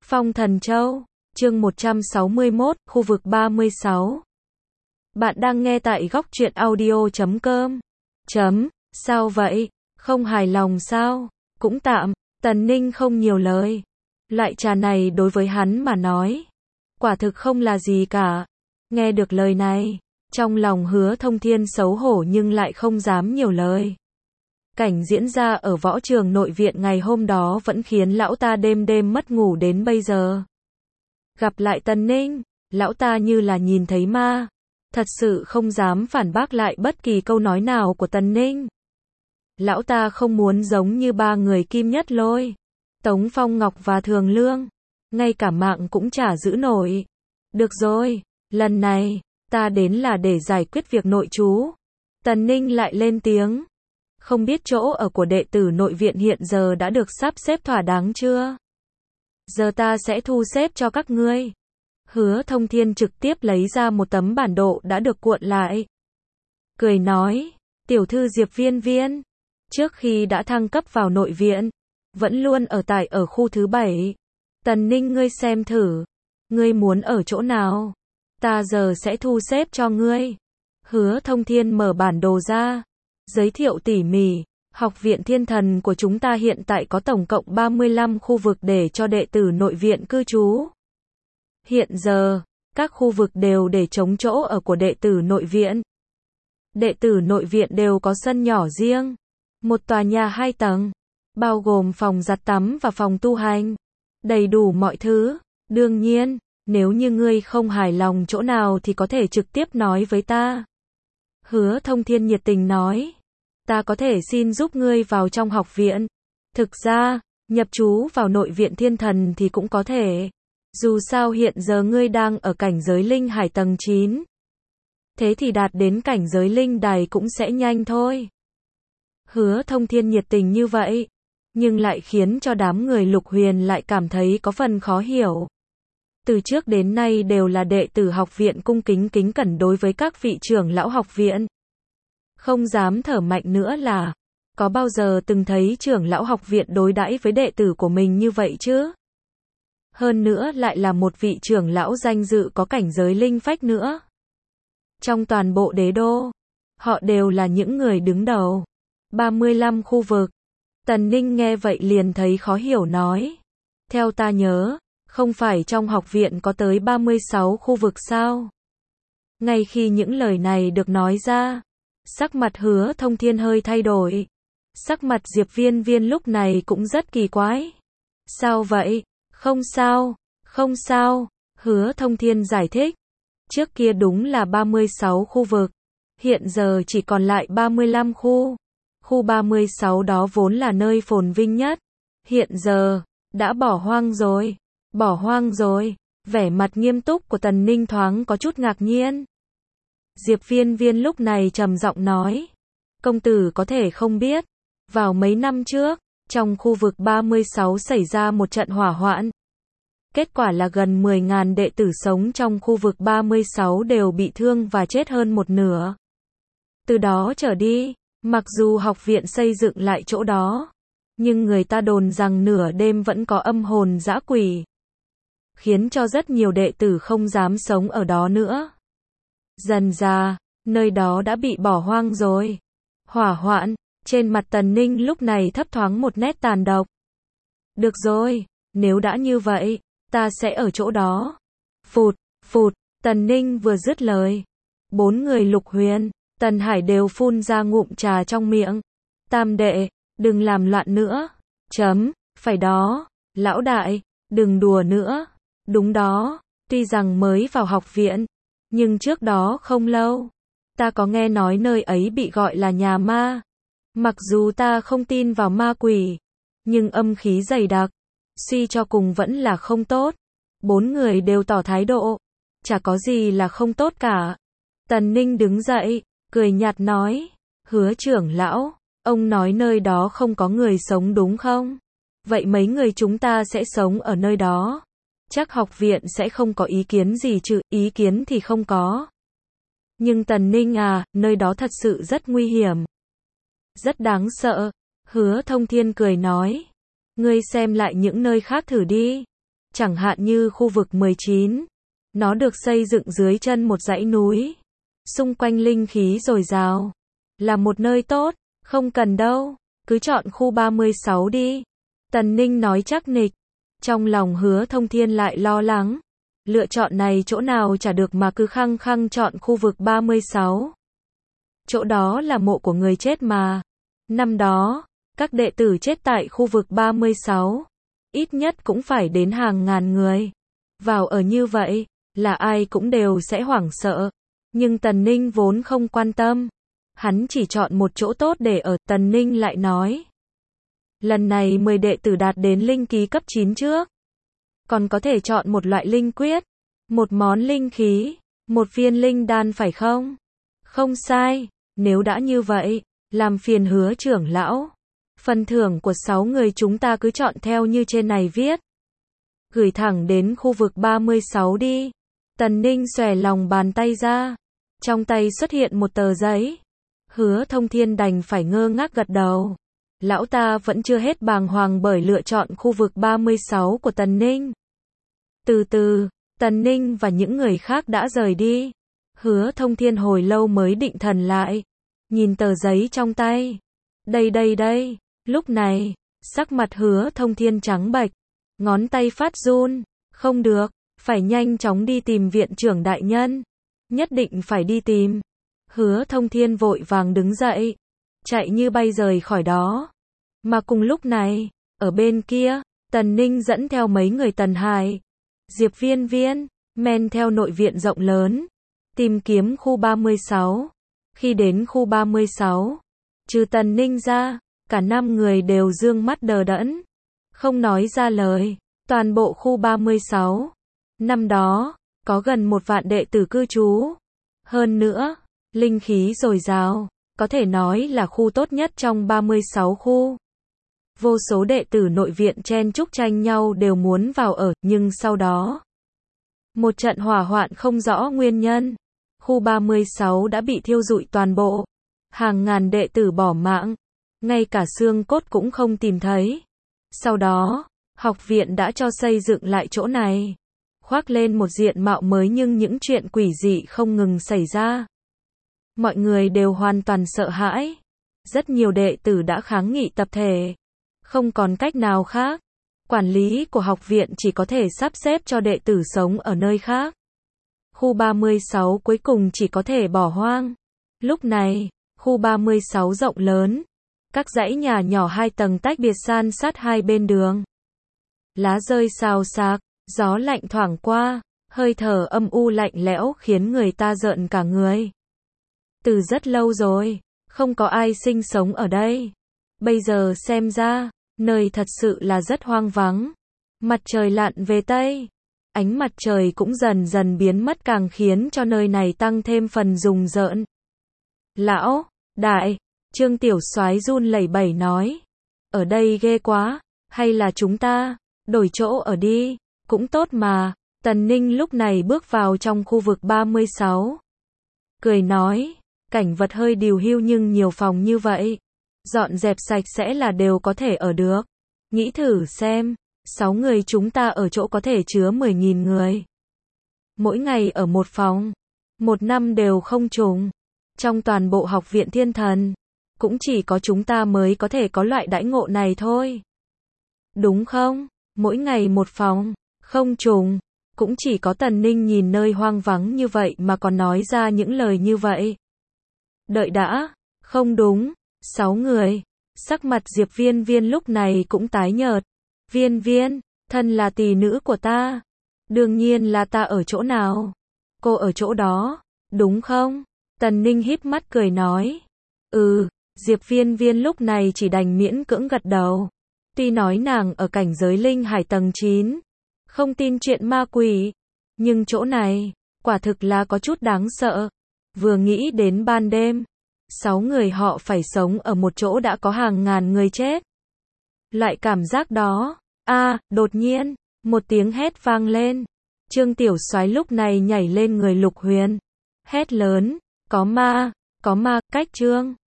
Phong Thần Châu, chương 161, khu vực 36. Bạn đang nghe tại góc truyện audio.com. Sao vậy? Không hài lòng sao? Cũng tạm, Tần Ninh không nhiều lời. Loại trà này đối với hắn mà nói, quả thực không là gì cả. Nghe được lời này, trong lòng Hứa Thông Thiên xấu hổ nhưng lại không dám nhiều lời. Cảnh diễn ra ở võ trường nội viện ngày hôm đó vẫn khiến lão ta đêm đêm mất ngủ đến bây giờ. Gặp lại Tần Ninh, lão ta như là nhìn thấy ma, thật sự không dám phản bác lại bất kỳ câu nói nào của Tần Ninh. Lão ta không muốn giống như ba người Kim Nhất Lôi, Tống Phong Ngọc và Thường Lương, ngay cả mạng cũng chả giữ nổi. Được rồi, lần này, ta đến là để giải quyết việc nội trú. Tần Ninh lại lên tiếng. Không biết chỗ ở của đệ tử nội viện hiện giờ đã được sắp xếp thỏa đáng chưa? Giờ ta sẽ thu xếp cho các ngươi. Hứa Thông Thiên trực tiếp lấy ra một tấm bản đồ đã được cuộn lại. Cười nói, tiểu thư Diệp Viên Viên, trước khi đã thăng cấp vào nội viện, vẫn luôn ở khu thứ 7. Tần Ninh ngươi xem thử, ngươi muốn ở chỗ nào? Ta giờ sẽ thu xếp cho ngươi. Hứa Thông Thiên mở bản đồ ra, giới thiệu tỉ mỉ, học viện Thiên Thần của chúng ta hiện tại có tổng cộng 35 khu vực để cho đệ tử nội viện cư trú. Hiện giờ, các khu vực đều để trống chỗ ở của đệ tử nội viện. Đệ tử nội viện đều có sân nhỏ riêng, một tòa nhà 2 tầng, bao gồm phòng giặt tắm và phòng tu hành, đầy đủ mọi thứ. Đương nhiên, nếu như ngươi không hài lòng chỗ nào thì có thể trực tiếp nói với ta. Hứa Thông Thiên nhiệt tình nói, ta có thể xin giúp ngươi vào trong học viện. Thực ra, nhập trú vào nội viện Thiên Thần thì cũng có thể. Dù sao hiện giờ ngươi đang ở cảnh giới linh hải tầng 9. Thế thì đạt đến cảnh giới linh đài cũng sẽ nhanh thôi. Hứa Thông Thiên nhiệt tình như vậy, nhưng lại khiến cho đám người Lục Huyền lại cảm thấy có phần khó hiểu. Từ trước đến nay đều là đệ tử học viện cung kính kính cẩn đối với các vị trưởng lão học viện. Không dám thở mạnh nữa là, có bao giờ từng thấy trưởng lão học viện đối đãi với đệ tử của mình như vậy chứ? Hơn nữa lại là một vị trưởng lão danh dự có cảnh giới linh phách nữa. Trong toàn bộ đế đô, họ đều là những người đứng đầu. 35 khu vực. Tần Ninh nghe vậy liền thấy khó hiểu nói. Theo ta nhớ, không phải trong học viện có tới 36 khu vực sao? Ngay khi những lời này được nói ra, sắc mặt Hứa Thông Thiên hơi thay đổi. Sắc mặt Diệp Viên Viên lúc này cũng rất kỳ quái. Sao vậy? Không sao, không sao. Hứa Thông Thiên giải thích. Trước kia đúng là 36 khu vực. Hiện giờ chỉ còn lại 35 khu. Khu 36 đó vốn là nơi phồn vinh nhất. Hiện giờ, đã bỏ hoang rồi. Bỏ hoang rồi. Vẻ mặt nghiêm túc của Tần Ninh thoáng có chút ngạc nhiên. Diệp Viên Viên lúc này trầm giọng nói. Công tử có thể không biết. Vào mấy năm trước, trong khu vực 36 xảy ra một trận hỏa hoạn. Kết quả là gần 10.000 đệ tử sống trong khu vực 36 đều bị thương và chết hơn một nửa. Từ đó trở đi, mặc dù học viện xây dựng lại chỗ đó, nhưng người ta đồn rằng nửa đêm vẫn có âm hồn dã quỷ, khiến cho rất nhiều đệ tử không dám sống ở đó nữa. Dần dà, nơi đó đã bị bỏ hoang rồi. Hỏa hoạn, trên mặt Tần Ninh lúc này thấp thoáng một nét tàn độc. Được rồi, nếu đã như vậy, ta sẽ ở chỗ đó. Phụt, Tần Ninh vừa dứt lời. 4 người Lục Huyền, Tần Hải đều phun ra ngụm trà trong miệng. Tam đệ, đừng làm loạn nữa. Phải đó, lão đại, đừng đùa nữa. Đúng đó, tuy rằng mới vào học viện, nhưng trước đó không lâu, ta có nghe nói nơi ấy bị gọi là nhà ma. Mặc dù ta không tin vào ma quỷ, nhưng âm khí dày đặc, suy cho cùng vẫn là không tốt. 4 người đều tỏ thái độ, chả có gì là không tốt cả. Tần Ninh đứng dậy, cười nhạt nói, Hứa trưởng lão, ông nói nơi đó không có người sống đúng không? Vậy mấy người chúng ta sẽ sống ở nơi đó. Chắc học viện sẽ không có ý kiến gì chứ, ý kiến thì không có. Nhưng Tần Ninh à, nơi đó thật sự rất nguy hiểm. Rất đáng sợ. Hứa Thông Thiên cười nói. Ngươi xem lại những nơi khác thử đi. Chẳng hạn như khu vực 19, nó được xây dựng dưới chân một dãy núi, xung quanh linh khí dồi dào, là một nơi tốt, không cần đâu, cứ chọn khu 36 đi. Tần Ninh nói chắc nịch, trong lòng Hứa Thông Thiên lại lo lắng, lựa chọn này chỗ nào chả được mà cứ khăng khăng chọn khu vực 36. Chỗ đó là mộ của người chết mà. Năm đó, các đệ tử chết tại khu vực 36, ít nhất cũng phải đến hàng ngàn người. Vào ở như vậy, là ai cũng đều sẽ hoảng sợ. Nhưng Tần Ninh vốn không quan tâm. Hắn chỉ chọn một chỗ tốt để ở. Tần Ninh lại nói, lần này 10 đệ tử đạt đến linh ký cấp 9 trước. Còn có thể chọn một loại linh quyết, một món linh khí, một viên linh đan phải không? Không sai, nếu đã như vậy, làm phiền Hứa trưởng lão. Phần thưởng của 6 người chúng ta cứ chọn theo như trên này viết. Gửi thẳng đến khu vực 36 đi. Tần Ninh xòe lòng bàn tay ra. Trong tay xuất hiện một tờ giấy. Hứa Thông Thiên đành phải ngơ ngác gật đầu. Lão ta vẫn chưa hết bàng hoàng bởi lựa chọn khu vực 36 của Tần Ninh. Từ từ, Tần Ninh và những người khác đã rời đi. Hứa Thông Thiên hồi lâu mới định thần lại. Nhìn tờ giấy trong tay. Đây. Lúc này, sắc mặt Hứa Thông Thiên trắng bệch. Ngón tay phát run. Không được, phải nhanh chóng đi tìm viện trưởng đại nhân. Nhất định phải đi tìm. Hứa Thông Thiên vội vàng đứng dậy. Chạy như bay rời khỏi đó. Mà cùng lúc này, ở bên kia, Tần Ninh dẫn theo mấy người Tần Hải, Diệp Viên Viên, men theo nội viện rộng lớn, tìm kiếm khu 36. Khi đến khu 36, trừ Tần Ninh ra, cả 5 người đều dương mắt đờ đẫn, không nói ra lời. Toàn bộ khu 36, năm đó, có gần 1 vạn đệ tử cư trú. Hơn nữa, linh khí dồi dào, có thể nói là khu tốt nhất trong 36 khu. Vô số đệ tử nội viện chen chúc tranh nhau đều muốn vào ở, nhưng sau đó, một trận hỏa hoạn không rõ nguyên nhân. Khu 36 đã bị thiêu rụi toàn bộ. Hàng ngàn đệ tử bỏ mạng. Ngay cả xương cốt cũng không tìm thấy. Sau đó, học viện đã cho xây dựng lại chỗ này. Khoác lên một diện mạo mới nhưng những chuyện quỷ dị không ngừng xảy ra. Mọi người đều hoàn toàn sợ hãi. Rất nhiều đệ tử đã kháng nghị tập thể. Không còn cách nào khác. Quản lý của học viện chỉ có thể sắp xếp cho đệ tử sống ở nơi khác. Khu 36 cuối cùng chỉ có thể bỏ hoang. Lúc này, khu 36 rộng lớn. Các dãy nhà nhỏ 2 tầng tách biệt san sát hai bên đường. Lá rơi xào xạc, gió lạnh thoảng qua, hơi thở âm u lạnh lẽo khiến người ta rợn cả người. Từ rất lâu rồi, không có ai sinh sống ở đây. Bây giờ xem ra, nơi thật sự là rất hoang vắng. Mặt trời lặn về Tây. Ánh mặt trời cũng dần dần biến mất càng khiến cho nơi này tăng thêm phần rùng rợn. Lão, đại, Trương Tiểu Soái run lẩy bẩy nói. Ở đây ghê quá, hay là chúng ta đổi chỗ ở đi, cũng tốt mà. Tần Ninh lúc này bước vào trong khu vực 36. Cười nói, cảnh vật hơi điều hưu nhưng nhiều phòng như vậy. Dọn dẹp sạch sẽ là đều có thể ở được. Nghĩ thử xem, 6 người chúng ta ở chỗ có thể chứa 10.000 người. Mỗi ngày ở một phòng, 1 năm đều không trùng. Trong toàn bộ học viện Thiên Thần, cũng chỉ có chúng ta mới có thể có loại đãi ngộ này thôi. Đúng không? Mỗi ngày một phòng, không trùng. Cũng chỉ có Tần Ninh nhìn nơi hoang vắng như vậy mà còn nói ra những lời như vậy. Đợi đã, không đúng, 6 người. Sắc mặt Diệp Viên Viên lúc này cũng tái nhợt. Viên Viên, thân là tỷ nữ của ta. Đương nhiên là ta ở chỗ nào? Cô ở chỗ đó, đúng không? Tần Ninh híp mắt cười nói. Diệp Viên Viên lúc này chỉ đành miễn cưỡng gật đầu. Tuy nói nàng ở cảnh giới linh hải tầng 9, không tin chuyện ma quỷ, nhưng chỗ này, quả thực là có chút đáng sợ. Vừa nghĩ đến ban đêm, 6 người họ phải sống ở một chỗ đã có hàng ngàn người chết. Loại cảm giác đó, đột nhiên, một tiếng hét vang lên. Trương Tiểu Soái lúc này nhảy lên người Lục Huyền. Hét lớn, có ma, cách Trương.